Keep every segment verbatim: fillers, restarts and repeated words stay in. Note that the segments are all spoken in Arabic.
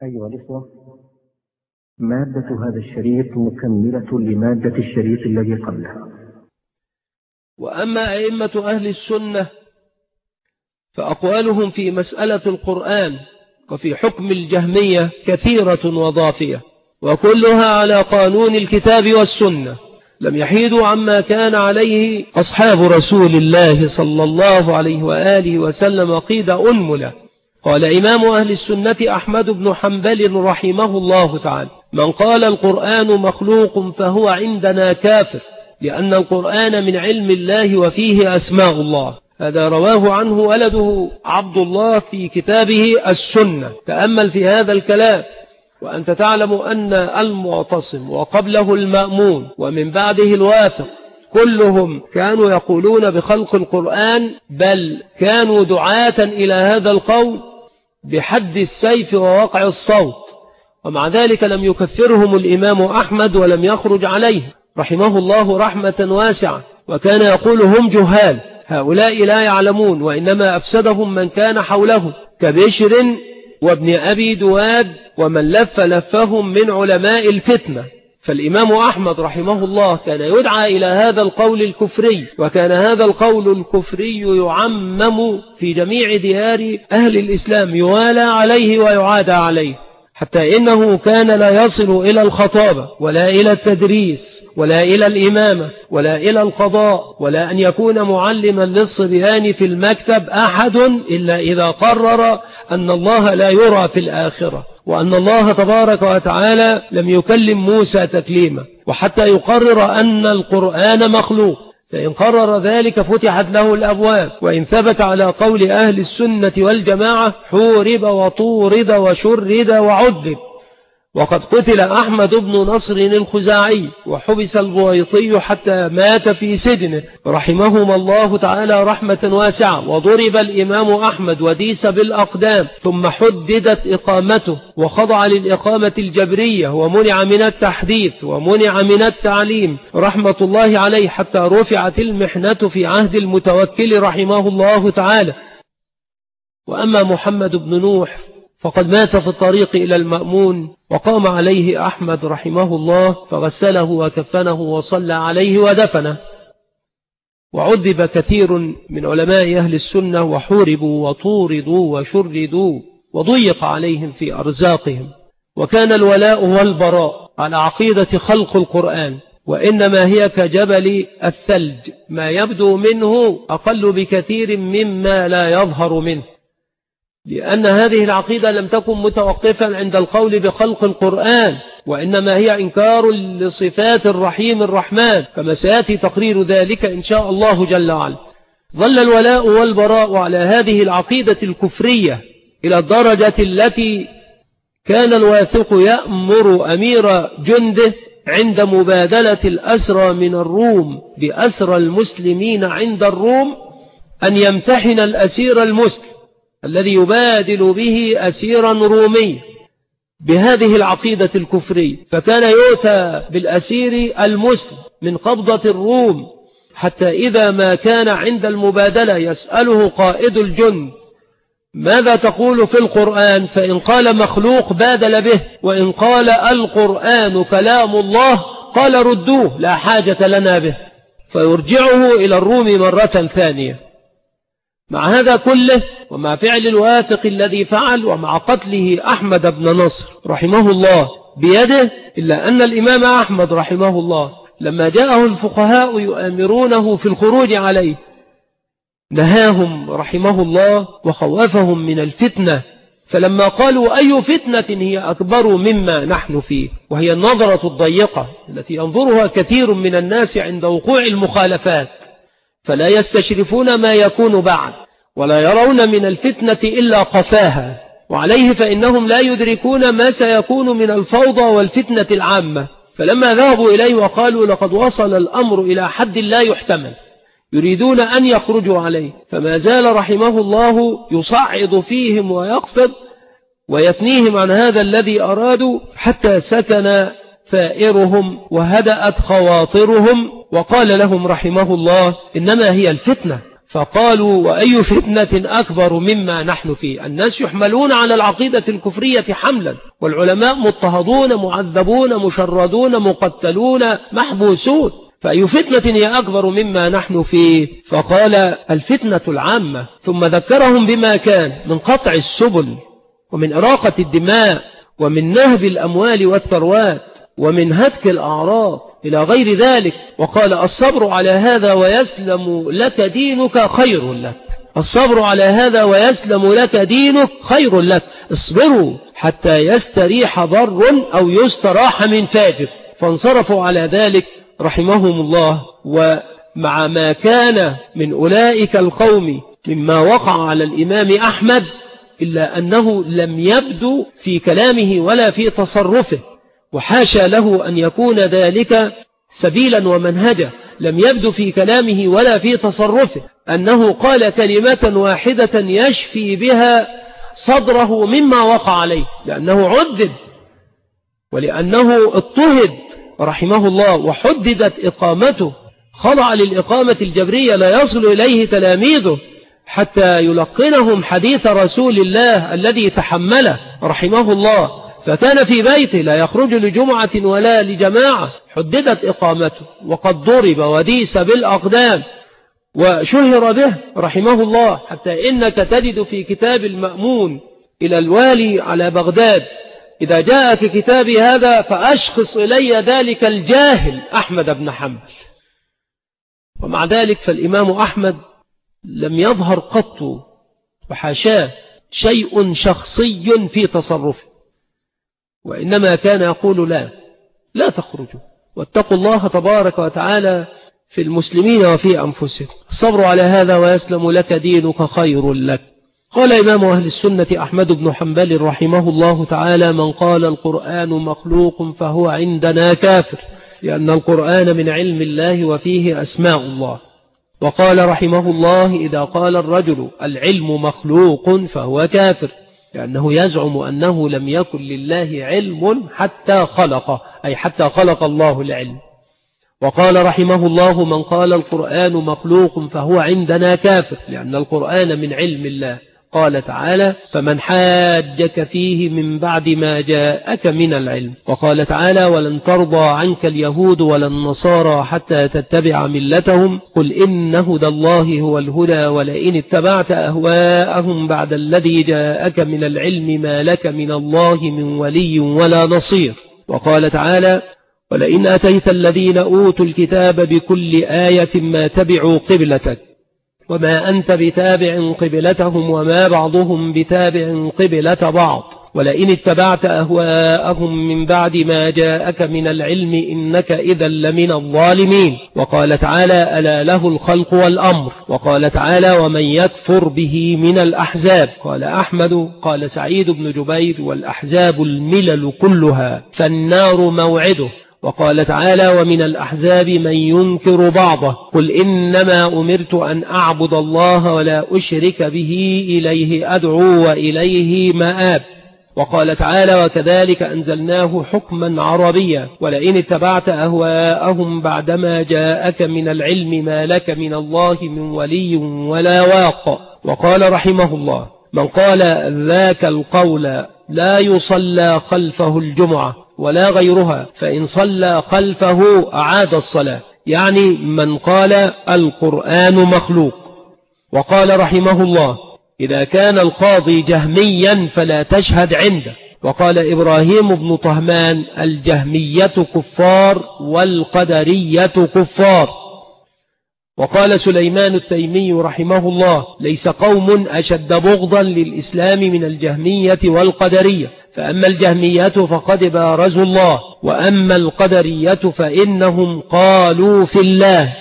أيها الإخوة، مادة هذا الشريط مكملة لمادة الشريط الذي قبله. وأما أئمة أهل السنة فأقوالهم في مسألة القرآن وفي حكم الجهمية كثيرة وضافية، وكلها على قانون الكتاب والسنة، لم يحيدوا عما كان عليه أصحاب رسول الله صلى الله عليه وآله وسلم قيد أنملة. قال إمام أهل السنة أحمد بن حنبل رحمه الله تعالى: من قال القرآن مخلوق فهو عندنا كافر، لأن القرآن من علم الله وفيه أسماء الله. هذا رواه عنه ولده عبد الله في كتابه السنة. تأمل في هذا الكلام، وأنت تعلم أن المعتصم وقبله المأمون ومن بعده الواثق كلهم كانوا يقولون بخلق القرآن، بل كانوا دعاة إلى هذا القول بحد السيف ووقع الصوت، ومع ذلك لم يكفرهم الإمام أحمد ولم يخرج عليه رحمه الله رحمة واسعة، وكان يقول هم جهال، هؤلاء لا يعلمون، وإنما أفسدهم من كان حولهم كبشر وابن أبي دواد ومن لف لفهم من علماء الفتنة. فالإمام أحمد رحمه الله كان يدعى إلى هذا القول الكفري، وكان هذا القول الكفري يعمم في جميع ديار أهل الإسلام، يوالى عليه ويعادى عليه، حتى إنه كان لا يصل إلى الخطابة ولا إلى التدريس ولا إلى الإمامة ولا إلى القضاء ولا أن يكون معلما للصبيان في المكتب أحد إلا إذا قرر أن الله لا يرى في الآخرة، وأن الله تبارك وتعالى لم يكلم موسى تكليما، وحتى يقرر أن القرآن مخلوق. فإن قرر ذلك فتحت له الأبواب، وإن ثبت على قول أهل السنة والجماعة حورب وطورد وشرد وعذب. وقد قتل أحمد بن نصر الخزاعي وحبس البويطي حتى مات في سجنه رحمهما الله تعالى رحمة واسعة، وضرب الإمام أحمد وديس بالأقدام، ثم حددت إقامته وخضع للإقامة الجبرية، ومنع من التحديث ومنع من التعليم رحمة الله عليه، حتى رفعت المحنة في عهد المتوكل رحمه الله تعالى. وأما محمد بن نوح فقد مات في الطريق إلى المأمون، وقام عليه أحمد رحمه الله فغسله وكفنه وصلى عليه ودفنه. وعذب كثير من علماء أهل السنة وحوربوا وطوردوا وشردوا وضيق عليهم في أرزاقهم. وكان الولاء والبراء على عقيدة خلق القرآن، وإنما هي كجبل الثلج، ما يبدو منه أقل بكثير مما لا يظهر منه، لأن هذه العقيدة لم تكن متوقفا عند القول بخلق القرآن، وإنما هي إنكار لصفات الرحيم الرحمن، كما سيأتي تقرير ذلك إن شاء الله جل وعلا. ظل الولاء والبراء على هذه العقيدة الكفرية إلى الدرجة التي كان الواثق يأمر أمير جنده عند مبادلة الأسرى من الروم بأسرى المسلمين عند الروم أن يمتحن الأسير المسلم الذي يبادل به أسيرا رومي بهذه العقيدة الكفرية، فكان يؤتى بالأسير المسلم من قبضة الروم، حتى إذا ما كان عند المبادلة يسأله قائد الجند ماذا تقول في القرآن، فإن قال مخلوق بادل به، وإن قال القرآن كلام الله قال ردوه لا حاجة لنا به، فيرجعه إلى الروم مرة ثانية. مع هذا كله ومع فعل الواثق الذي فعل ومع قتله أحمد بن نصر رحمه الله بيده، إلا أن الإمام أحمد رحمه الله لما جاءه الفقهاء يؤامرونه في الخروج عليه نهاهم رحمه الله وخوفهم من الفتنة. فلما قالوا أي فتنة هي أكبر مما نحن فيه، وهي النظرة الضيقة التي ينظرها كثير من الناس عند وقوع المخالفات، فلا يستشرفون ما يكون بعد، ولا يرون من الفتنة إلا قفاها، وعليه فإنهم لا يدركون ما سيكون من الفوضى والفتنة العامة. فلما ذهبوا إليه وقالوا لقد وصل الأمر إلى حد لا يحتمل، يريدون أن يخرجوا عليه، فما زال رحمه الله يصعد فيهم ويقفض ويثنيهم عن هذا الذي أرادوا، حتى سكن ثائرهم وهدأت خواطرهم، وقال لهم رحمه الله إنما هي الفتنة، فقالوا وأي فتنة أكبر مما نحن فيه. الناس يحملون على العقيدة الكفرية حملا، والعلماء مضطهدون معذبون مشردون مقتلون محبوسون، فأي فتنة هي أكبر مما نحن فيه؟ فقال الفتنة العامة، ثم ذكرهم بما كان من قطع السبل ومن إراقة الدماء ومن نهب الأموال والثروات ومن هتك الأعراض إلى غير ذلك، وقال الصبر على هذا ويسلم لك دينك خير لك. الصبر على هذا ويسلم لك دينك خير لك. اصبروا حتى يستريح بر أو يستراح من فاجر. فانصرفوا على ذلك رحمهم الله. ومع ما كان من أولئك القوم مما وقع على الإمام أحمد، إلا أنه لم يبدو في كلامه ولا في تصرفه، وحاشا له أن يكون ذلك سبيلا ومنهجا. لم يبدو في كلامه ولا في تصرفه أنه قال كلمة واحدة يشفي بها صدره مما وقع عليه، لأنه عذب ولأنه اضطهد رحمه الله وحددت إقامته، خضع للإقامة الجبرية لا يصل إليه تلاميذه حتى يلقنهم حديث رسول الله الذي تحمله رحمه الله، فكان في بيته لا يخرج لجمعة ولا لجماعة، حددت إقامته وقد ضرب وديس بالأقدام وشهر به رحمه الله، حتى إنك تجد في كتاب المأمون إلى الوالي على بغداد: إذا جاءك كتابي هذا فأشخص إلي ذلك الجاهل أحمد بن حنبل. ومع ذلك فالإمام أحمد لم يظهر قط وحاشاه شيء شخصي في تصرفه، وإنما كان يقول لا لا تخرجوا واتقوا الله تبارك وتعالى في المسلمين وفي أنفسهم. الصبر على هذا ويسلم لك دينك خير لك. قال إمام أهل السنة أحمد بن حنبل رحمه الله تعالى: من قال القرآن مخلوق فهو عندنا كافر، لأن القرآن من علم الله وفيه أسماء الله. وقال رحمه الله: إذا قال الرجل العلم مخلوق فهو كافر، لأنه يزعم أنه لم يكن لله علم حتى خلقه، أي حتى خلق الله العلم. وقال رحمه الله: من قال القرآن مخلوق فهو عندنا كافر، لأن القرآن من علم الله. قال تعالى: فمن حاجك فيه من بعد ما جاءك من العلم. وقال تعالى: ولن ترضى عنك اليهود ولا النصارى حتى تتبع ملتهم، قل إن هدى الله هو الهدى ولئن اتبعت أهواءهم بعد الذي جاءك من العلم ما لك من الله من ولي ولا نصير. وقال تعالى: ولئن أتيت الذين أوتوا الكتاب بكل آية ما تبعوا قبلتك وما أنت بتابع قبلتهم وما بعضهم بتابع قبلة بعض، ولئن اتبعت أهواءهم من بعد ما جاءك من العلم إنك إذا لمن الظالمين. وقال تعالى: ألا له الخلق والأمر. وقال تعالى: ومن يكفر به من الأحزاب. قال أحمد: قال سعيد بن جبير: والأحزاب الملل كلها فالنار موعده. وقال تعالى: ومن الأحزاب من ينكر بعضه، قل إنما أمرت أن أعبد الله ولا أشرك به إليه أدعو وإليه مآب. وقال تعالى: وكذلك أنزلناه حكما عربيا، ولئن اتبعت أهواءهم بعدما جاءك من العلم ما لك من الله من ولي ولا واق. وقال رحمه الله: من قال ذاك القول لا يصلى خلفه الجمعة ولا غيرها، فإن صلى خلفه أعاد الصلاة، يعني من قال القرآن مخلوق. وقال رحمه الله: إذا كان القاضي جهميا فلا تشهد عنده. وقال إبراهيم بن طهمان: الجهمية كفار والقدرية كفار. وقال سليمان التيمي رحمه الله: ليس قوم أشد بغضا للإسلام من الجهمية والقدرية، فأما الجهمية فقد بارزوا الله، وأما القدرية فإنهم قالوا في الله.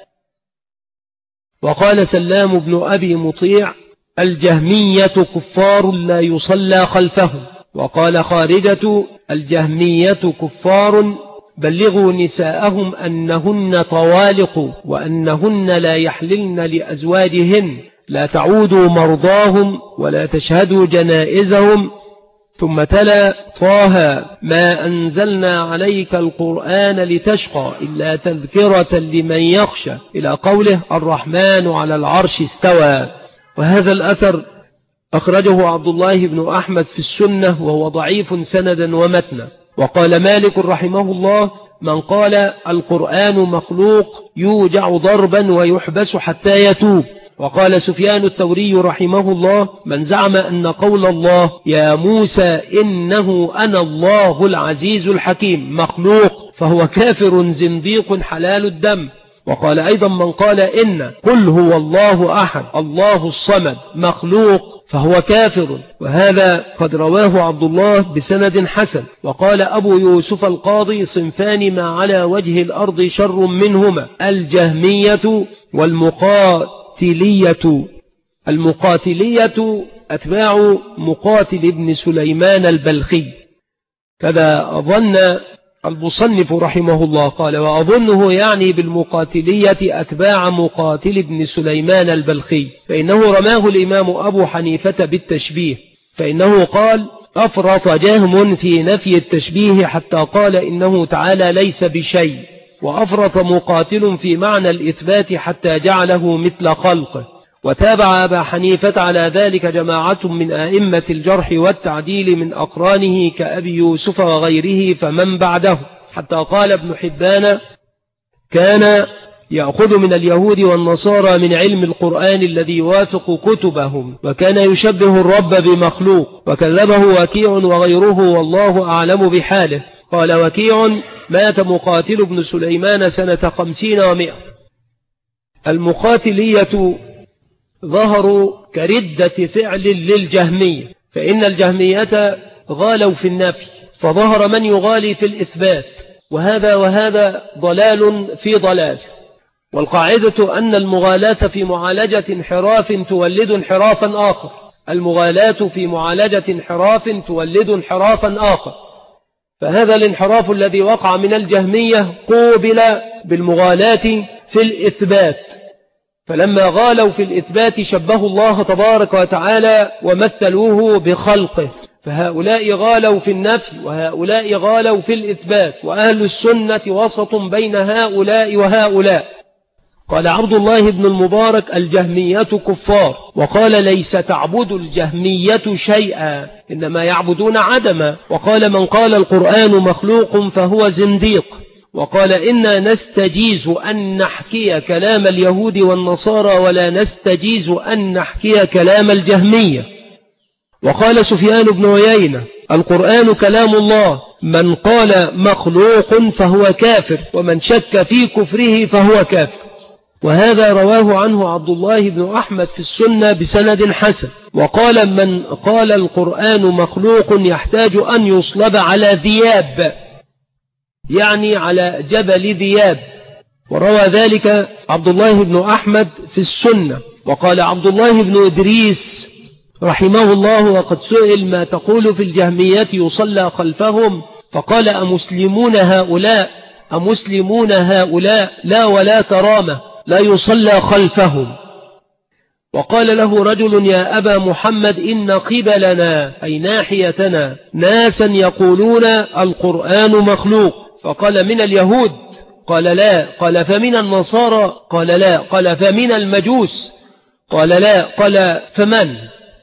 وقال سلام بن أبي مطيع: الجهمية كفار لا يصلى خلفهم. وقال خارجة: الجهمية كفار بلغوا نساءهم أنهن طوالق وأنهن لا يحللن لأزواجهن، لا تعودوا مرضاهم ولا تشهدوا جنائزهم ثم تلا طه ما أنزلنا عليك القرآن لتشقى إلا تذكرة لمن يخشى إلى قوله الرحمن على العرش استوى. وهذا الأثر أخرجه عبد الله بن أحمد في السنة وهو ضعيف سندا ومتنا. وقال مالك رحمه الله من قال القرآن مخلوق يوجع ضربا ويحبس حتى يتوب. وقال سفيان الثوري رحمه الله من زعم أن قول الله يا موسى إنه أنا الله العزيز الحكيم مخلوق فهو كافر زنديق حلال الدم. وقال أيضا من قال إن قل هو الله أحد الله الصمد مخلوق فهو كافر، وهذا قد رواه عبد الله بسند حسن. وقال أبو يوسف القاضي صنفان ما على وجه الأرض شر منهما الجهمية والمقاتلية. المقاتلية أتباع مقاتل بن سليمان البلخي، كذا أظن المصنف رحمه الله قال وأظنه يعني بالمقاتلية أتباع مقاتل بن سليمان البلخي، فإنه رماه الإمام أبو حنيفة بالتشبيه، فإنه قال أفرط جهم في نفي التشبيه حتى قال إنه تعالى ليس بشيء، وأفرط مقاتل في معنى الإثبات حتى جعله مثل خلقه. وتابع أبا حنيفة على ذلك جماعة من أئمة الجرح والتعديل من أقرانه كأبي يوسف وغيره فمن بعده، حتى قال ابن حبان كان يأخذ من اليهود والنصارى من علم القرآن الذي يوافق كتبهم، وكان يشبه الرب بمخلوق، وكذبه وكيع وغيره والله أعلم بحاله. قال وكيع مات مقاتل بن سليمان سنة خمسين ومئة. المقاتلية ظهروا كردة فعل للجهمية، فإن الجهمية غالوا في النفي فظهر من يغالي في الإثبات، وهذا وهذا ضلال في ضلال. والقاعدة أن المغالاة في معالجة انحراف تولد انحرافا آخر، المغالاة في معالجة انحراف تولد انحرافا آخر. فهذا الانحراف الذي وقع من الجهمية قوبل بالمغالاة في الإثبات، فلما غالوا في الإثبات شبهوا الله تبارك وتعالى ومثلوه بخلقه، فهؤلاء غالوا في النفي وهؤلاء غالوا في الإثبات، وأهل السنة وسط بين هؤلاء وهؤلاء. قال عبد الله بن المبارك الجهمية كفار، وقال ليس تعبد الجهمية شيئا إنما يعبدون عدما. وقال من قال القرآن مخلوق فهو زنديق. وقال إنا نستجيز أن نحكي كلام اليهود والنصارى ولا نستجيز أن نحكي كلام الجهمية. وقال سفيان بن عيينة القرآن كلام الله، من قال مخلوق فهو كافر ومن شك في كفره فهو كافر. وهذا رواه عنه عبد الله بن أحمد في السنة بسند حسن. وقال من قال القرآن مخلوق يحتاج أن يصلب على ذياب، يعني على جبل ذياب، وروى ذلك عبد الله بن أحمد في السنة. وقال عبد الله بن إدريس رحمه الله وقد سئل ما تقول في الجهمية يصلى خلفهم، فقال أمسلمون هؤلاء أمسلمون هؤلاء لا ولا كرامة لا يصلى خلفهم. وقال له رجل يا أبا محمد إن قبلنا أي ناحيتنا ناسا يقولون القرآن مخلوق، فقال من اليهود؟ قال لا. قال فمن النصارى؟ قال لا. قال فمن المجوس؟ قال لا. قال فمن؟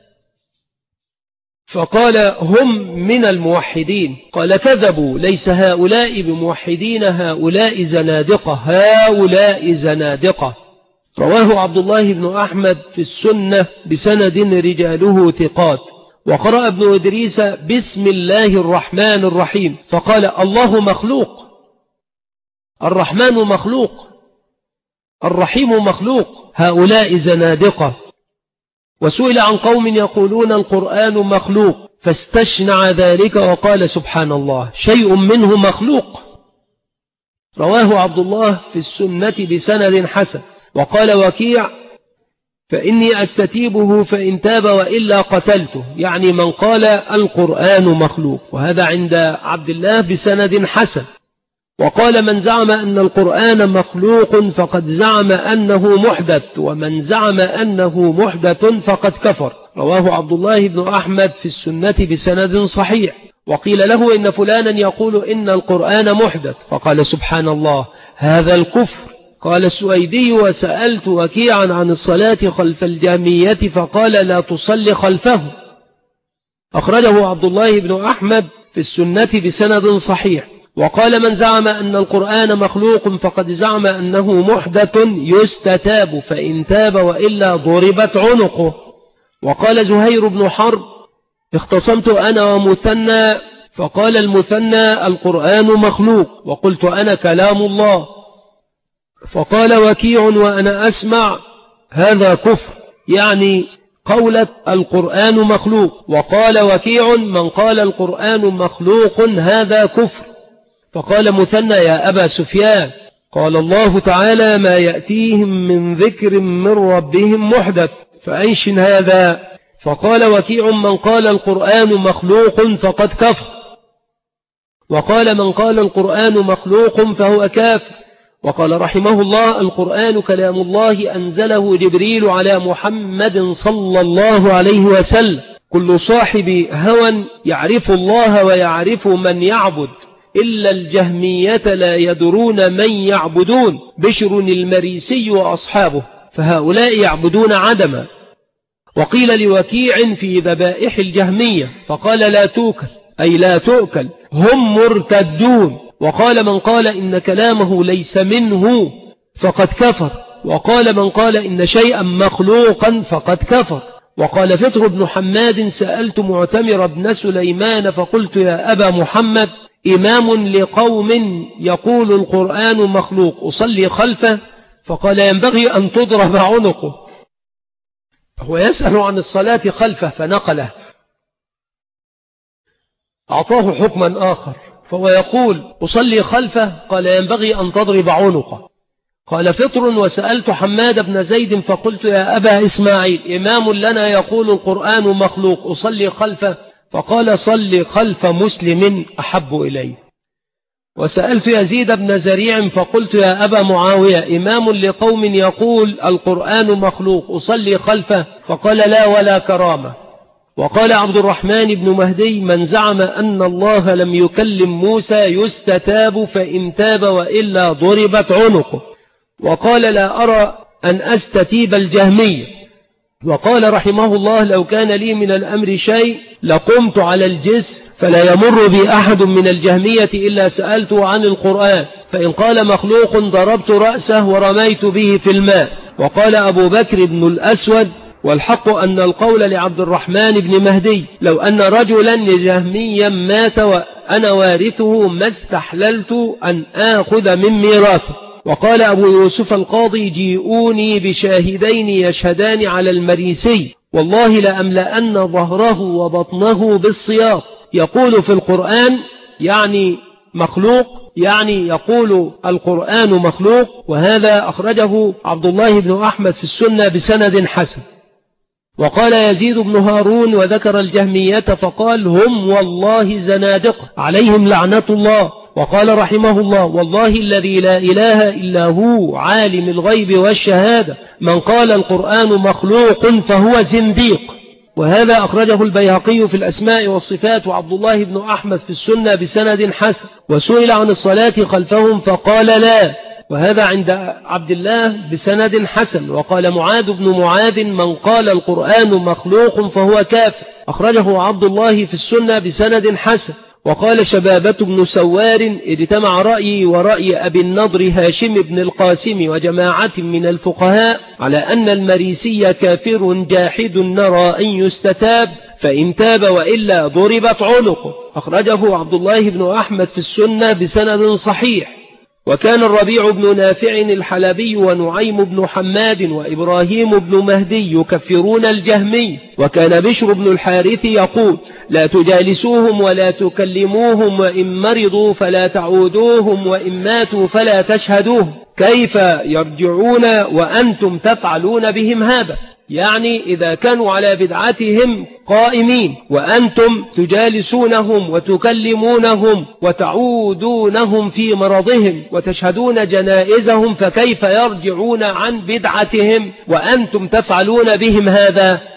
فقال هم من الموحدين. قال كذبوا، ليس هؤلاء بموحدين، هؤلاء زنادقة، هؤلاء زنادقة. رواه عبد الله بن أحمد في السنة بسند رجاله ثقات. وقرأ ابن إدريس بسم الله الرحمن الرحيم، فقال الله مخلوق، الرحمن مخلوق، الرحيم مخلوق، هؤلاء زنادقة. وسئل عن قوم يقولون القرآن مخلوق فاستشنع ذلك وقال سبحان الله شيء منه مخلوق. رواه عبد الله في السنة بسند حسن. وقال وكيع فإني أستتيبه فإن تاب وإلا قتلته، يعني من قال القرآن مخلوق، وهذا عند عبد الله بسند حسن. وقال من زعم أن القرآن مخلوق فقد زعم أنه محدث، ومن زعم أنه محدث فقد كفر. رواه عبد الله بن أحمد في السنة بسند صحيح. وقيل له إن فلانا يقول إن القرآن محدث، فقال سبحان الله هذا الكفر. قال السويدي وسألت وكيعا عن الصلاة خلف الجهمية فقال لا تصلي خلفه. أخرجه عبد الله بن أحمد في السنة بسند صحيح. وقال من زعم أن القرآن مخلوق فقد زعم أنه محدث يستتاب، فإن تاب وإلا ضربت عنقه. وقال زهير بن حرب اختصمت أنا ومثنى فقال المثنى القرآن مخلوق، وقلت أنا كلام الله. فقال وكيع وأنا أسمع هذا كفر، يعني قولة القرآن مخلوق. وقال وكيع من قال القرآن مخلوق هذا كفر. فقال مثنى يا أبا سفيان قال الله تعالى ما يأتيهم من ذكر من ربهم محدث، فأنش هذا. فقال وكيع من قال القرآن مخلوق فقد كفر. وقال من قال القرآن مخلوق فهو كافر. وقال رحمه الله القرآن كلام الله أنزله جبريل على محمد صلى الله عليه وسلم. كل صاحب هوى يعرف الله ويعرف من يعبد، إلا الجهمية لا يدرون من يعبدون، بشر المريسي وأصحابه، فهؤلاء يعبدون عدما. وقيل لوكيع في ذبائح الجهمية فقال لا توكل، أي لا تؤكل، هم مرتدون. وقال من قال إن كلامه ليس منه فقد كفر. وقال من قال إن شيئا مخلوقا فقد كفر. وقال فتح بن حماد سألت معتمر بن سليمان فقلت يا أبا محمد إمام لقوم يقول القرآن مخلوق أصلي خلفه؟ فقال ينبغي أن تضرب عنقه. هو يسأل عن الصلاة خلفه فنقله، أعطاه حكما آخر، فهو يقول أصلي خلفه، قال ينبغي أن تضرب عنقه. قال فطر وسألت حماد بن زيد فقلت يا أبا إسماعيل إمام لنا يقول القرآن مخلوق أصلي خلفه؟ فقال صلي خلف مسلم أحب إلي. وسألت يزيد بن زريع فقلت يا أبا معاوية إمام لقوم يقول القرآن مخلوق أصلي خلفه؟ فقال لا ولا كرامة. وقال عبد الرحمن بن مهدي من زعم أن الله لم يكلم موسى يستتاب، فإن تاب وإلا ضربت عنقه. وقال لا أرى أن أستتيب الجهمية. وقال رحمه الله لو كان لي من الأمر شيء لقمت على الجسر فلا يمر بي أحد من الجهمية إلا سألته عن القرآن، فإن قال مخلوق ضربت رأسه ورميت به في الماء. وقال أبو بكر بن الأسود والحق أن القول لعبد الرحمن بن مهدي لو أن رجلا جهميا مات وأنا وارثه ما استحللت أن آخذ من ميراثه. وقال أبو يوسف القاضي جيئوني بشاهدين يشهدان على المريسي والله لأملأن ظهره وبطنه بالصياط. يقول في القرآن يعني مخلوق، يعني يقول القرآن مخلوق. وهذا أخرجه عبد الله بن أحمد في السنة بسند حسن. وقال يزيد بن هارون وذكر الجهمية فقال هم والله زنادقة عليهم لعنة الله. وقال رحمه الله والله الذي لا إله إلا هو عالم الغيب والشهادة من قال القرآن مخلوق فهو زنديق. وهذا أخرجه البيهقي في الأسماء والصفات وعبد الله بن أحمد في السنة بسند حسن. وسئل عن الصلاة خلفهم فقال لا، وهذا عند عبد الله بسند حسن. وقال معاذ بن معاذ من قال القرآن مخلوق فهو كافر، أخرجه عبد الله في السنة بسند حسن. وقال شبابة بن سوار اجتمع رأيي ورأي أبي النضر هاشم بن القاسم وجماعة من الفقهاء على أن المريسي كافر جاحد نرى أن يستتاب، فإن تاب وإلا ضربت عنقه. أخرجه عبد الله بن أحمد في السنة بسند صحيح. وكان الربيع بن نافع الحلبي ونعيم بن حماد وإبراهيم بن مهدي يكفرون الجهمي. وكان بشر بن الحارث يقول لا تجالسوهم ولا تكلموهم، وإن مرضوا فلا تعودوهم، وإن ماتوا فلا تشهدوهم. كيف يرجعون وأنتم تفعلون بهم هذا؟ يعني إذا كانوا على بدعتهم قائمين وأنتم تجالسونهم وتكلمونهم وتعودونهم في مرضهم وتشهدون جنائزهم، فكيف يرجعون عن بدعتهم وأنتم تفعلون بهم هذا؟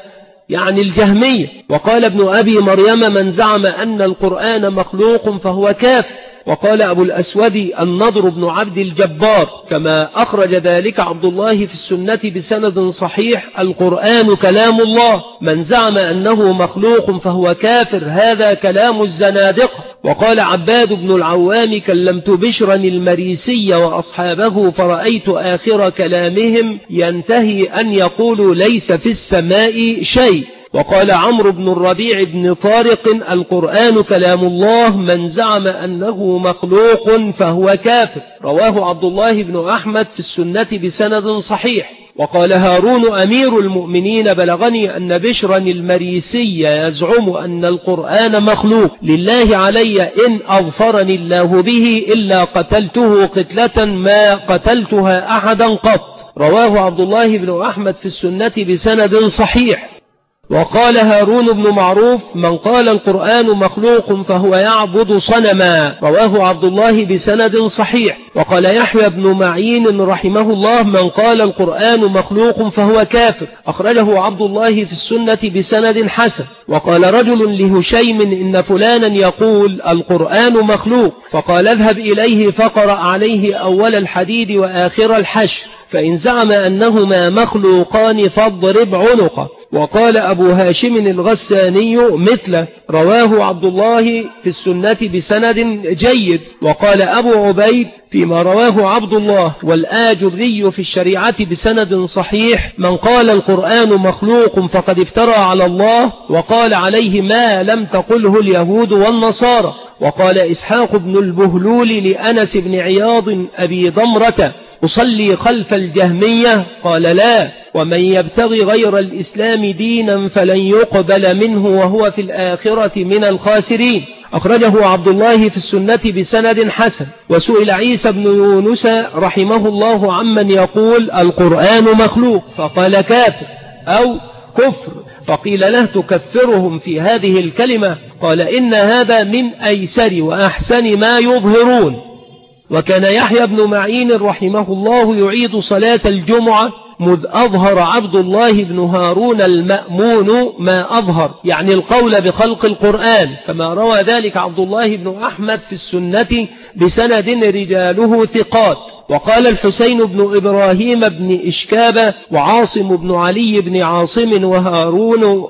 يعني الجهمية. وقال ابن أبي مريم من زعم أن القرآن مخلوق فهو كافر. وقال أبو الأسود النضر بن عبد الجبار كما أخرج ذلك عبد الله في السنة بسند صحيح القرآن كلام الله، من زعم أنه مخلوق فهو كافر، هذا كلام الزنادقة. وقال عباد بن العوام كلمت بشرا المريسي وأصحابه فرأيت آخر كلامهم ينتهي أن يقولوا ليس في السماء شيء. وقال عمرو بن الربيع بن طارق القرآن كلام الله، من زعم أنه مخلوق فهو كافر، رواه عبد الله بن أحمد في السنة بسند صحيح. وقال هارون أمير المؤمنين بلغني أن بشرا المريسي يزعم أن القرآن مخلوق، لله علي إن أظفرني الله به إلا قتلته قتلة ما قتلتها أحدا قط، رواه عبد الله بن أحمد في السنة بسند صحيح. وقال هارون بن معروف من قال القرآن مخلوق فهو يعبد صنما، رواه عبد الله بسند صحيح. وقال يحيى بن معين رحمه الله من قال القرآن مخلوق فهو كافر، أخرجه عبد الله في السنة بسند حسن. وقال رجل لهشيم إن فلانا يقول القرآن مخلوق، فقال اذهب إليه فقرأ عليه أول الحديد وآخر الحشر، فإن زعم أنهما مخلوقان فاضرب عنقه. وقال أبو هاشم الغساني مثله، رواه عبد الله في السنة بسند جيد. وقال أبو عبيد فيما رواه عبد الله والآجري في الشريعة بسند صحيح من قال القرآن مخلوق فقد افترى على الله وقال عليه ما لم تقله اليهود والنصارى. وقال إسحاق بن البهلول لأنس بن عياض أبي ضمرة أصلي خلف الجهمية؟ قال لا، ومن يبتغي غير الإسلام دينا فلن يقبل منه وهو في الآخرة من الخاسرين، أخرجه عبد الله في السنة بسند حسن. وسئل عيسى بن يونس رحمه الله عمن يقول القرآن مخلوق فقال كافر أو كفر، فقيل له تكفرهم في هذه الكلمة؟ قال إن هذا من أيسر وأحسن ما يظهرون. وكان يحيى بن معين رحمه الله يعيد صلاة الجمعة مذ أظهر عبد الله بن هارون المأمون ما أظهر، يعني القول بخلق القرآن، كما روى ذلك عبد الله بن أحمد في السنة بسند رجاله ثقات. وقال الحسين بن إبراهيم بن إشكاب وعاصم بن علي بن عاصم وهارون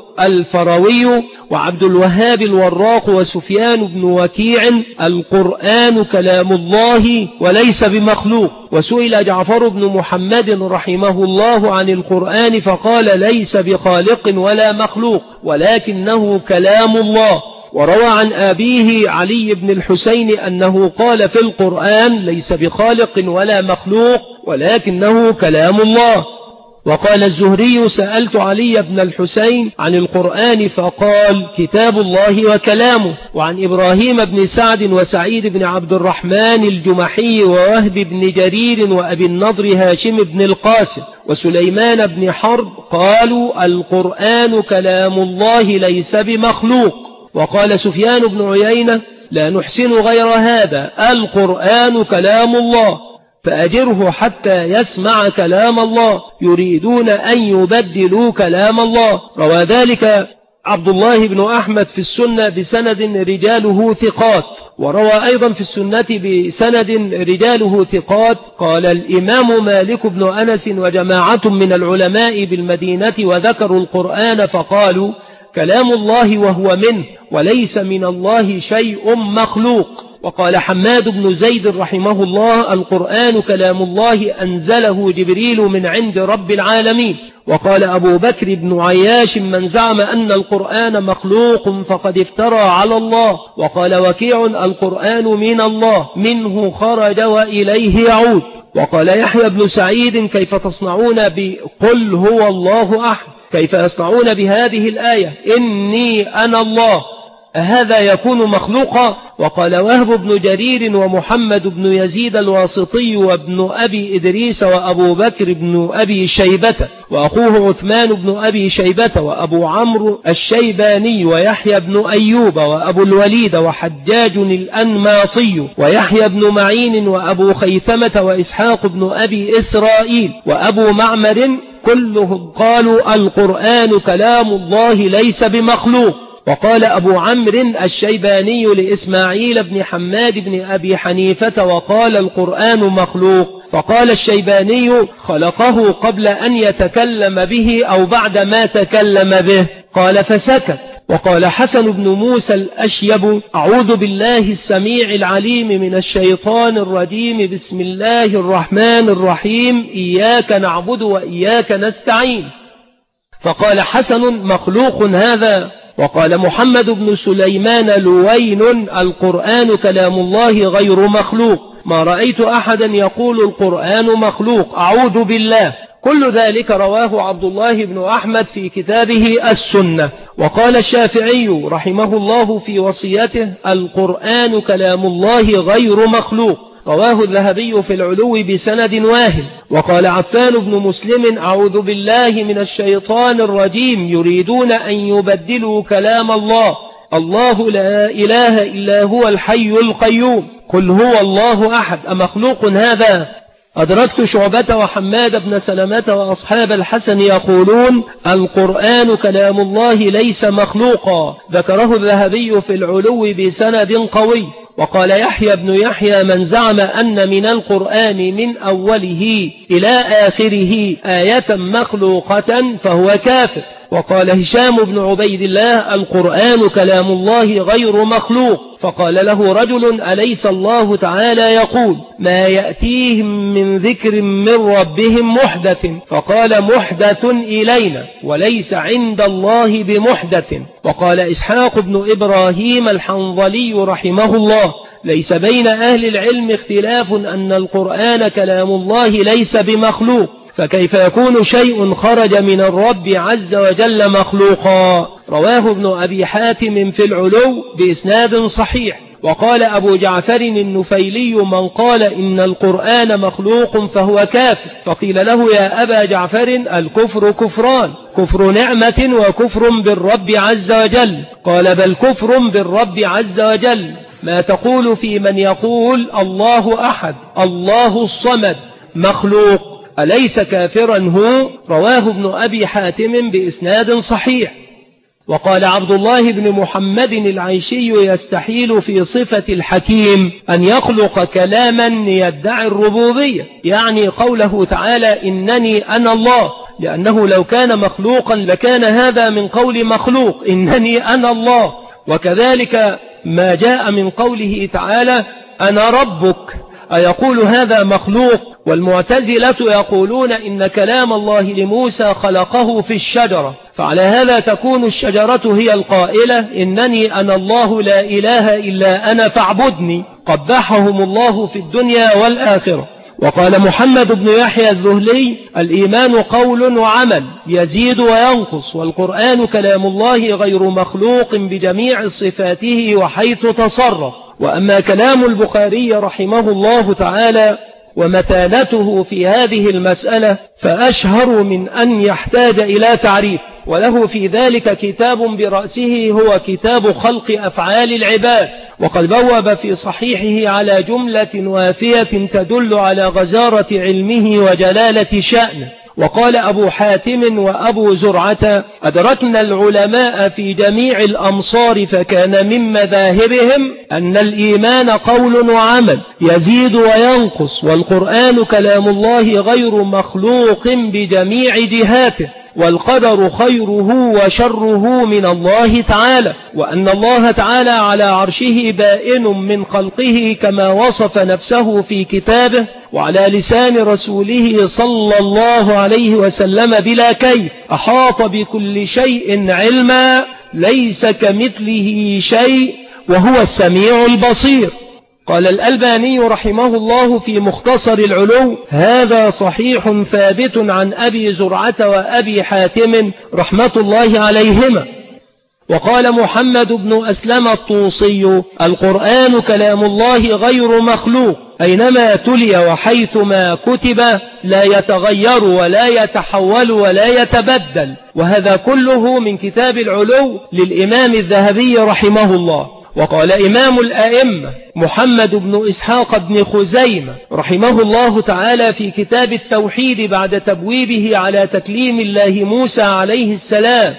الفروي وعبد الوهاب الوراق وسفيان بن وكيع القرآن كلام الله وليس بمخلوق. وسئل جعفر بن محمد رحمه الله عن القرآن فقال ليس بخالق ولا مخلوق ولكنه كلام الله. وروى عن أبيه علي بن الحسين أنه قال في القرآن ليس بخالق ولا مخلوق ولكنه كلام الله. وقال الزهري سألت علي بن الحسين عن القرآن فقال كتاب الله وكلامه. وعن إبراهيم بن سعد وسعيد بن عبد الرحمن الجمحي ووهب بن جرير وأبي النضر هاشم بن القاسم وسليمان بن حرب قالوا القرآن كلام الله ليس بمخلوق. وقال سفيان بن عيينة لا نحسن غير هذا، القرآن كلام الله فأجره حتى يسمع كلام الله، يريدون أن يبدلوا كلام الله. روى ذلك عبد الله بن أحمد في السنة بسند رجاله ثقات. وروى أيضا في السنة بسند رجاله ثقات قال الإمام مالك بن أنس وجماعة من العلماء بالمدينة وذكروا القرآن فقالوا كلام الله وهو منه وليس من الله شيء مخلوق. وقال حماد بن زيد رحمه الله القرآن كلام الله أنزله جبريل من عند رب العالمين. وقال أبو بكر بن عياش من زعم أن القرآن مخلوق فقد افترى على الله. وقال وكيع القرآن من الله منه خرج وإليه يعود. وقال يحيى بن سعيد كيف تصنعون بقل هو الله أحد، كيف يصنعون بهذه الآية إني أنا الله، هذا يكون مخلوقا؟ وقال وهب بن جرير ومحمد بن يزيد الواسطي وابن أبي إدريس وأبو بكر بن أبي شيبة وأخوه عثمان بن أبي شيبة وأبو عمرو الشيباني ويحيى بن أيوب وأبو الوليد وحجاج الأنماطي ويحيى بن معين وأبو خيثمة وإسحاق بن أبي إسرائيل وأبو معمر كلهم قالوا القرآن كلام الله ليس بمخلوق. وقال أبو عمرو الشيباني لإسماعيل بن حماد بن أبي حنيفة وقال القرآن مخلوق، فقال الشيباني خلقه قبل أن يتكلم به أو بعد ما تكلم به، قال فسكت. وقال حسن بن موسى الأشيب أعوذ بالله السميع العليم من الشيطان الرجيم، بسم الله الرحمن الرحيم، إياك نعبد وإياك نستعين، فقال حسن مخلوق هذا. وقال محمد بن سليمان لوين القرآن كلام الله غير مخلوق، ما رأيت أحدا يقول القرآن مخلوق، أعوذ بالله. كل ذلك رواه عبد الله بن أحمد في كتابه السنة. وقال الشافعي رحمه الله في وصيته القرآن كلام الله غير مخلوق، رواه الذهبي في العلو بسند واهن. وقال عفان بن مسلم أعوذ بالله من الشيطان الرجيم، يريدون أن يبدلوا كلام الله، الله لا إله إلا هو الحي القيوم، قل هو الله أحد، أمخلوق هذا؟ أدركت شعبة وحماد بن سلمة وأصحاب الحسن يقولون القرآن كلام الله ليس مخلوقا، ذكره الذهبي في العلو بسند قوي. وقال يحيى بن يحيى من زعم أن من القرآن من أوله إلى آخره آية مخلوقة فهو كافر. وقال هشام بن عبيد الله القرآن كلام الله غير مخلوق، فقال له رجل أليس الله تعالى يقول ما يأتيهم من ذكر من ربهم محدث، فقال محدث إلينا وليس عند الله بمحدث. وقال إسحاق بن إبراهيم الحنظلي رحمه الله ليس بين أهل العلم اختلاف أن القرآن كلام الله ليس بمخلوق، فكيف يكون شيء خرج من الرب عز وجل مخلوقا؟ رواه ابن أبي حاتم في العلو بإسناد صحيح. وقال أبو جعفر النفيلي من قال إن القرآن مخلوق فهو كافر، فقيل له يا أبا جعفر الكفر كفران، كفر نعمة وكفر بالرب عز وجل، قال بل كفر بالرب عز وجل. ما تقول في من يقول الله أحد الله الصمد مخلوق، أليس كافرا هو؟ رواه ابن أبي حاتم بإسناد صحيح. وقال عبد الله بن محمد العيشي يستحيل في صفة الحكيم أن يخلق كلاما يدعي الربوبية، يعني قوله تعالى إنني أنا الله، لأنه لو كان مخلوقا لكان هذا من قول مخلوق إنني أنا الله. وكذلك ما جاء من قوله تعالى أنا ربك، أيقول هذا مخلوق؟ والمعتزلة يقولون إن كلام الله لموسى خلقه في الشجرة، فعلى هذا تكون الشجرة هي القائلة إنني أنا الله لا إله إلا أنا فاعبدني، قبحهم الله في الدنيا والآخرة. وقال محمد بن يحيى الذهلي الإيمان قول وعمل يزيد وينقص، والقرآن كلام الله غير مخلوق بجميع صفاته وحيث تصرف. وأما كلام البخاري رحمه الله تعالى ومتانته في هذه المسألة فأشهر من أن يحتاج إلى تعريف، وله في ذلك كتاب برأسه هو كتاب خلق أفعال العباد، وقد بوب في صحيحه على جملة وافية تدل على غزارة علمه وجلالة شأنه. وقال أبو حاتم وأبو زرعة أدركنا العلماء في جميع الأمصار فكان من مذاهبهم أن الإيمان قول وعمل يزيد وينقص، والقرآن كلام الله غير مخلوق بجميع جهاته، والقدر خيره وشره من الله تعالى، وأن الله تعالى على عرشه بائن من خلقه كما وصف نفسه في كتابه وعلى لسان رسوله صلى الله عليه وسلم بلا كيف، أحاط بكل شيء علما، ليس كمثله شيء وهو السميع البصير. قال الألباني رحمه الله في مختصر العلو هذا صحيح ثابت عن أبي زرعة وأبي حاتم رحمة الله عليهما. وقال محمد بن أسلم الطوسي القرآن كلام الله غير مخلوق، أينما تلي وحيثما كتب لا يتغير ولا يتحول ولا يتبدل. وهذا كله من كتاب العلو للإمام الذهبي رحمه الله. وقال إمام الآئمة محمد بن إسحاق بن خزيمة رحمه الله تعالى في كتاب التوحيد بعد تبويبه على تكليم الله موسى عليه السلام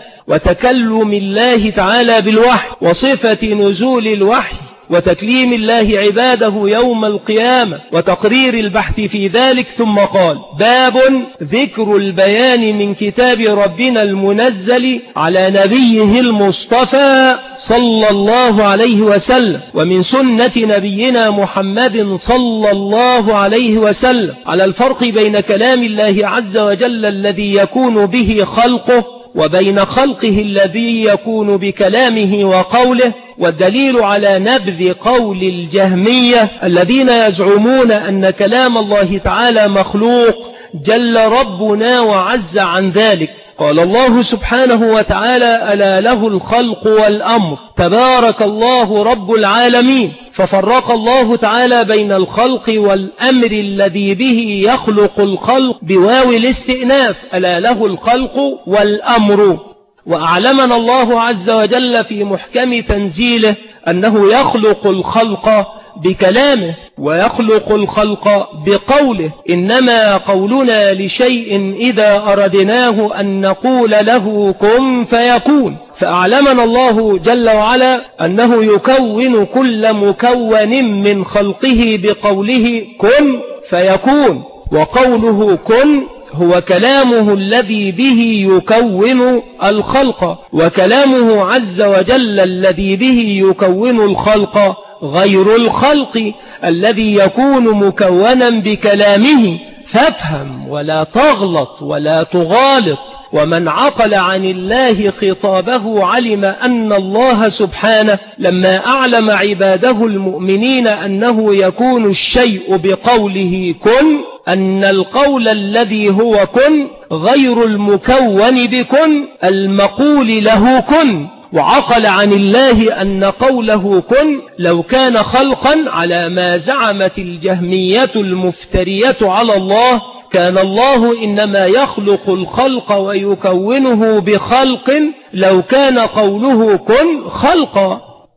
وتكلم الله تعالى بالوحي وصفة نزول الوحي وتكليم الله عباده يوم القيامة وتقرير البحث في ذلك، ثم قال: باب ذكر البيان من كتاب ربنا المنزل على نبيه المصطفى صلى الله عليه وسلم ومن سنة نبينا محمد صلى الله عليه وسلم على الفرق بين كلام الله عز وجل الذي يكون به خلقه وبين خلقه الذي يكون بكلامه وقوله، والدليل على نبذ قول الجهمية الذين يزعمون أن كلام الله تعالى مخلوق جل ربنا وعز عن ذلك. قال الله سبحانه وتعالى: ألا له الخلق والأمر تبارك الله رب العالمين. ففرق الله تعالى بين الخلق والأمر الذي به يخلق الخلق بواو الاستئناف، ألا له الخلق والأمر. وأعلمنا الله عز وجل في محكم تنزيله أنه يخلق الخلق بكلامه ويخلق الخلق بقوله، إنما قولنا لشيء إذا أردناه أن نقول له كن فيكون. فأعلمنا الله جل وعلا أنه يكون كل مكون من خلقه بقوله كن فيكون، وقوله كن هو كلامه الذي به يكون الخلق، وكلامه عز وجل الذي به يكون الخلق غير الخلق الذي يكون مكونا بكلامه. فافهم ولا تغلط ولا تغالط. ومن عقل عن الله خطابه علم أن الله سبحانه لما أعلم عباده المؤمنين أنه يكون الشيء بقوله كن، أن القول الذي هو كن غير المكون بكن المقول له كن. وعقل عن الله أن قوله كن لو كان خلقا على ما زعمت الجهمية المفترية على الله، كان الله إنما يخلق الخلق ويكونه بخلق لو كان قوله كن خلقا.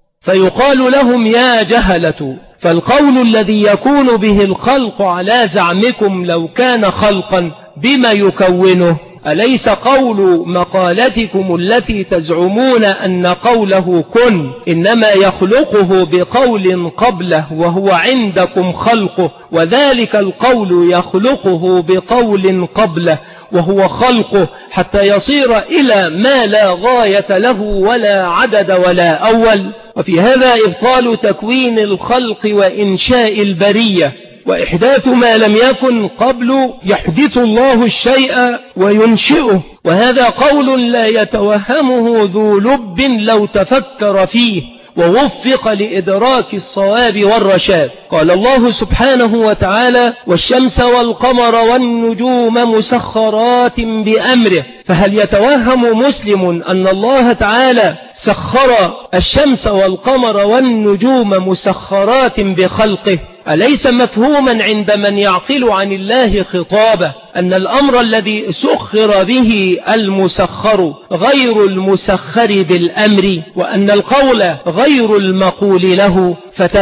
فيقال لهم: يا جهلة، فالقول الذي يكون به الخلق على زعمكم لو كان خلقا بما يكونه؟ أليس قول مقالتكم التي تزعمون أن قوله كن إنما يخلقه بقول قبله وهو عندكم خلقه، وذلك القول يخلقه بقول قبله وهو خلقه حتى يصير إلى ما لا غاية له ولا عدد ولا أول؟ وفي هذا إبطال تكوين الخلق وإنشاء البرية وإحداث ما لم يكن قبل يحدث الله الشيء وينشئه، وهذا قول لا يتوهمه ذو لب لو تفكر فيه ووفق لإدراك الصواب والرشاد. قال الله سبحانه وتعالى: والشمس والقمر والنجوم مسخرات بأمره. فهل يتوهم مسلم أن الله تعالى سخر الشمس والقمر والنجوم مسخرات بخلقه؟ أليس مفهوما عند من يعقل عن الله خطابه أن الأمر الذي سخر به المسخر غير المسخر بالأمر، وأن القول غير المقول له؟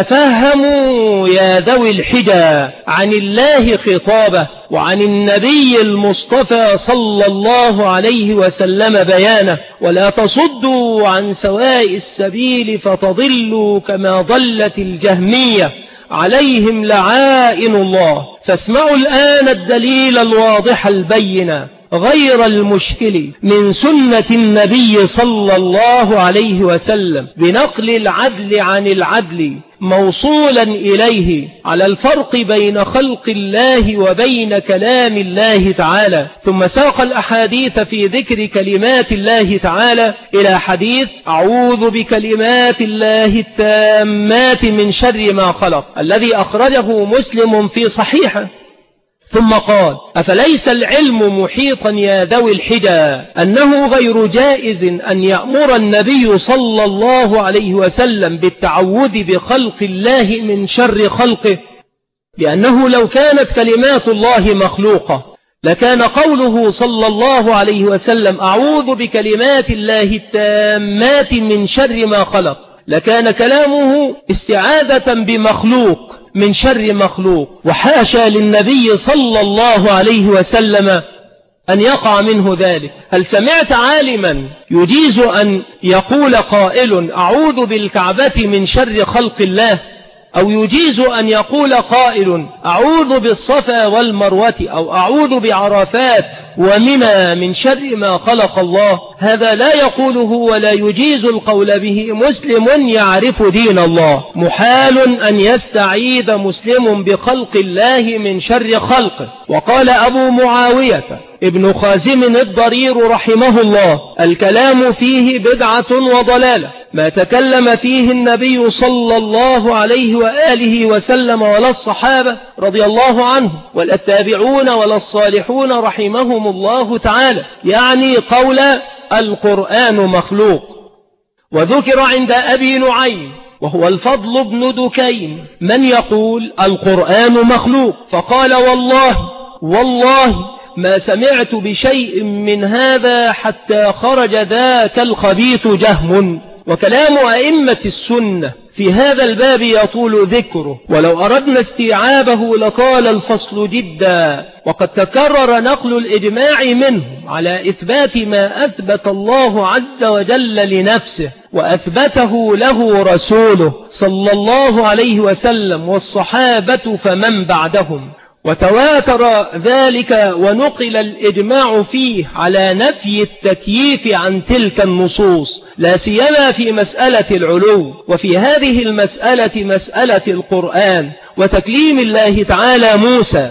فتفهموا يا ذوي الحجى عن الله خطابه وعن النبي المصطفى صلى الله عليه وسلم بيانه، ولا تصدوا عن سواء السبيل فتضلوا كما ضلت الجهمية عليهم لعائن الله. فاسمعوا الآن الدليل الواضح البين غير المشكل من سنة النبي صلى الله عليه وسلم بنقل العدل عن العدل موصولا إليه على الفرق بين خلق الله وبين كلام الله تعالى، ثم ساق الأحاديث في ذكر كلمات الله تعالى إلى حديث أعوذ بكلمات الله التامات من شر ما خلق الذي أخرجه مسلم في صحيحه، ثم قال: أفليس العلم محيطا يا ذوي الحجى أنه غير جائز أن يأمر النبي صلى الله عليه وسلم بالتعوذ بخلق الله من شر خلقه؟ لأنه لو كانت كلمات الله مخلوقة لكان قوله صلى الله عليه وسلم أعوذ بكلمات الله التامات من شر ما خلق لكان كلامه استعاذة بمخلوق من شر مخلوق، وحاشا للنبي صلى الله عليه وسلم أن يقع منه ذلك. هل سمعت عالما يجيز أن يقول قائل أعوذ بالكعبة من شر خلق الله، أو يجيز أن يقول قائل أعوذ بالصفا والمروة، أو أعوذ بعرفات ومنى من شر ما خلق الله؟ هذا لا يقوله ولا يجيز القول به مسلم يعرف دين الله. محال أن يستعيذ مسلم بخلق الله من شر خلقه. وقال أبو معاوية ابن خازم الضرير رحمه الله الكلام فيه بدعة وضلالة، ما تكلم فيه النبي صلى الله عليه وآله وسلم ولا الصحابة رضي الله عنهم ولا التابعون ولا الصالحون رحمهم الله تعالى، يعني قول القرآن مخلوق. وذكر عند أبي نعيم وهو الفضل بن دكين من يقول القرآن مخلوق، فقال والله والله ما سمعت بشيء من هذا حتى خرج ذاك الخبيث جهم. وكلام أئمة السنة في هذا الباب يطول ذكره، ولو أردنا استيعابه لطال الفصل جدا. وقد تكرر نقل الإجماع منه على إثبات ما أثبت الله عز وجل لنفسه وأثبته له رسوله صلى الله عليه وسلم والصحابة فمن بعدهم، وتواتر ذلك ونقل الإجماع فيه على نفي التكييف عن تلك النصوص، لا سيما في مسألة العلو، وفي هذه المسألة مسألة القرآن وتكليم الله تعالى موسى،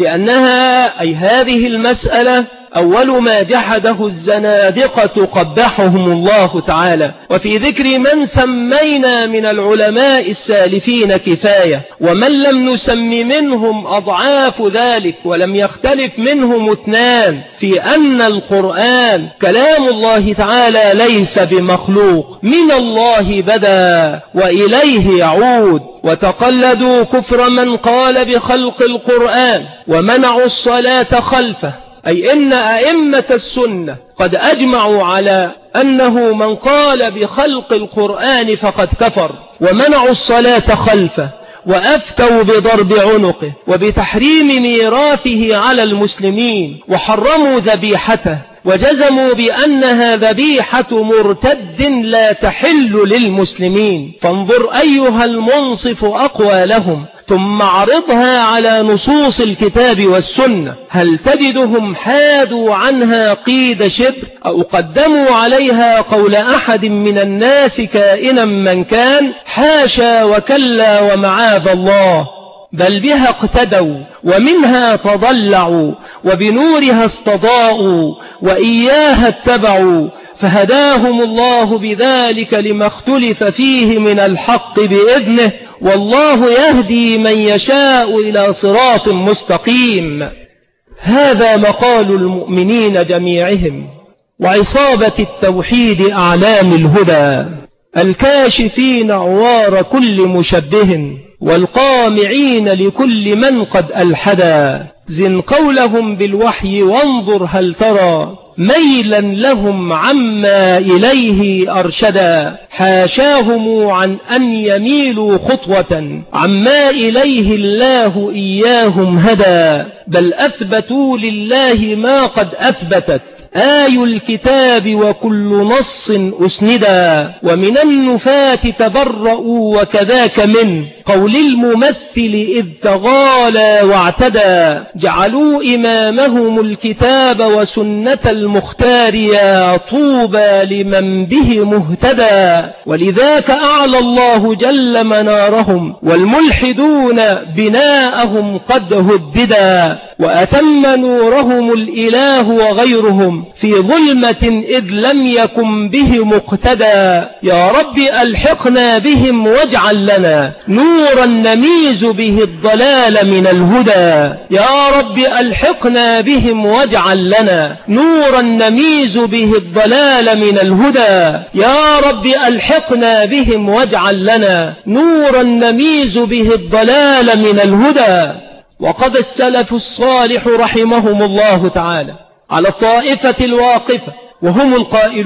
لأنها أي هذه المسألة أول ما جحده الزنادقة قبحهم الله تعالى. وفي ذكر من سمينا من العلماء السالفين كفاية، ومن لم نسم منهم أضعاف ذلك، ولم يختلف منهم اثنان في أن القرآن كلام الله تعالى ليس بمخلوق، من الله بدأ وإليه يعود. وتقلدوا كفر من قال بخلق القرآن ومنعوا الصلاة خلفه، أي إن أئمة السنة قد أجمعوا على أنه من قال بخلق القرآن فقد كفر، ومنعوا الصلاة خلفه، وأفتوا بضرب عنقه وبتحريم ميراثه على المسلمين، وحرموا ذبيحته، وجزموا بأنها ذبيحة مرتد لا تحل للمسلمين. فانظر أيها المنصف أقوالهم ثم عرضها على نصوص الكتاب والسنة، هل تجدهم حادوا عنها قيد شبر أو قدموا عليها قول أحد من الناس كائنا من كان؟ حاشا وكلا ومعاذ الله، بل بها اقتدوا ومنها تضلعوا وبنورها استضاءوا وإياها اتبعوا، فهداهم الله بذلك لما اختلف فيه من الحق بإذنه، والله يهدي من يشاء إلى صراط مستقيم. هذا مقال المؤمنين جميعهم وعصابة التوحيد أعلام الهدى، الكاشفين عوار كل مشبه والقامعين لكل من قد ألحدا. زن قولهم بالوحي وانظر هل ترى ميلا لهم عما إليه أرشدا، حاشاهم عن أن يميلوا خطوة عما إليه الله إياهم هدى، بل أثبتوا لله ما قد أثبتت آي الكتاب وكل نص أسندا، ومن النفاة تبرؤوا وكذاك من قول الممثل إذ تغالى واعتدى، جعلوا إمامهم الكتاب وسنة المختار يا طوبى لمن به مهتدى، ولذاك أعلى الله جل منارهم والملحدون بناءهم قد هددا، وأتم نورهم الإله وغيرهم في ظلمة إذ لم يكن به مقتدى. يا رب ألحقنا بهم واجعل لنا نورا نميز به الضلال من الهدى، يا رب ألحقنا بهم واجعل لنا نورا نميز به الضلال من الهدى، يا رب ألحقنا بهم واجعل لنا نورا نميز به الضلال من الهدى. وقد السلف الصالح رحمهم الله تعالى على الطائفة الواقفة وهم القائلون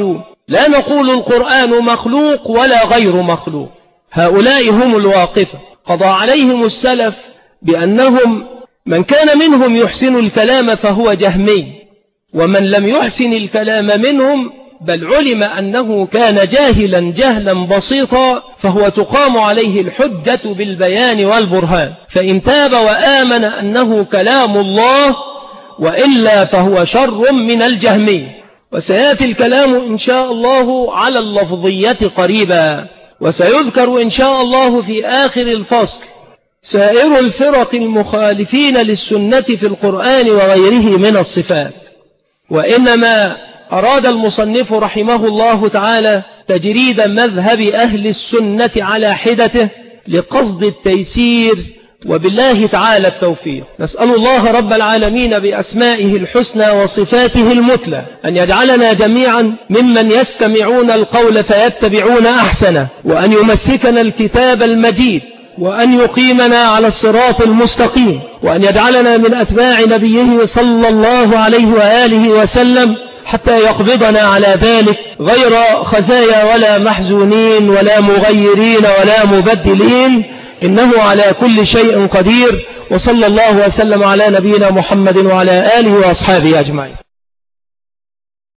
لا نقول القرآن مخلوق ولا غير مخلوق. هؤلاء هم الواقفة. قضى عليهم السلف بأنهم من كان منهم يحسن الكلام فهو جهمي، ومن لم يحسن الكلام منهم بل علم أنه كان جاهلا جهلا بسيطا فهو تقام عليه الحجة بالبيان والبرهان، فإن تاب وآمن أنه كلام الله وإلا فهو شر من الجهمي. وسيأتي الكلام إن شاء الله على اللفظية قريبا، وسيذكر إن شاء الله في آخر الفصل سائر الفرق المخالفين للسنة في القرآن وغيره من الصفات. وإنما أراد المصنف رحمه الله تعالى تجريد مذهب أهل السنة على حدته لقصد التيسير، وبالله تعالى التوفيق. نسأل الله رب العالمين بأسمائه الحسنى وصفاته المثلى أن يجعلنا جميعا ممن يستمعون القول فيتبعون أحسنه، وأن يمسكنا الكتاب المجيد، وأن يقيمنا على الصراط المستقيم، وأن يجعلنا من أتباع نبيه صلى الله عليه وآله وسلم حتى يقبضنا على ذلك غير خزايا ولا محزونين ولا مغيرين ولا مبدلين، إنه على كل شيء قدير. وصلى الله وسلم على نبينا محمد وعلى آله وأصحابه أجمعين.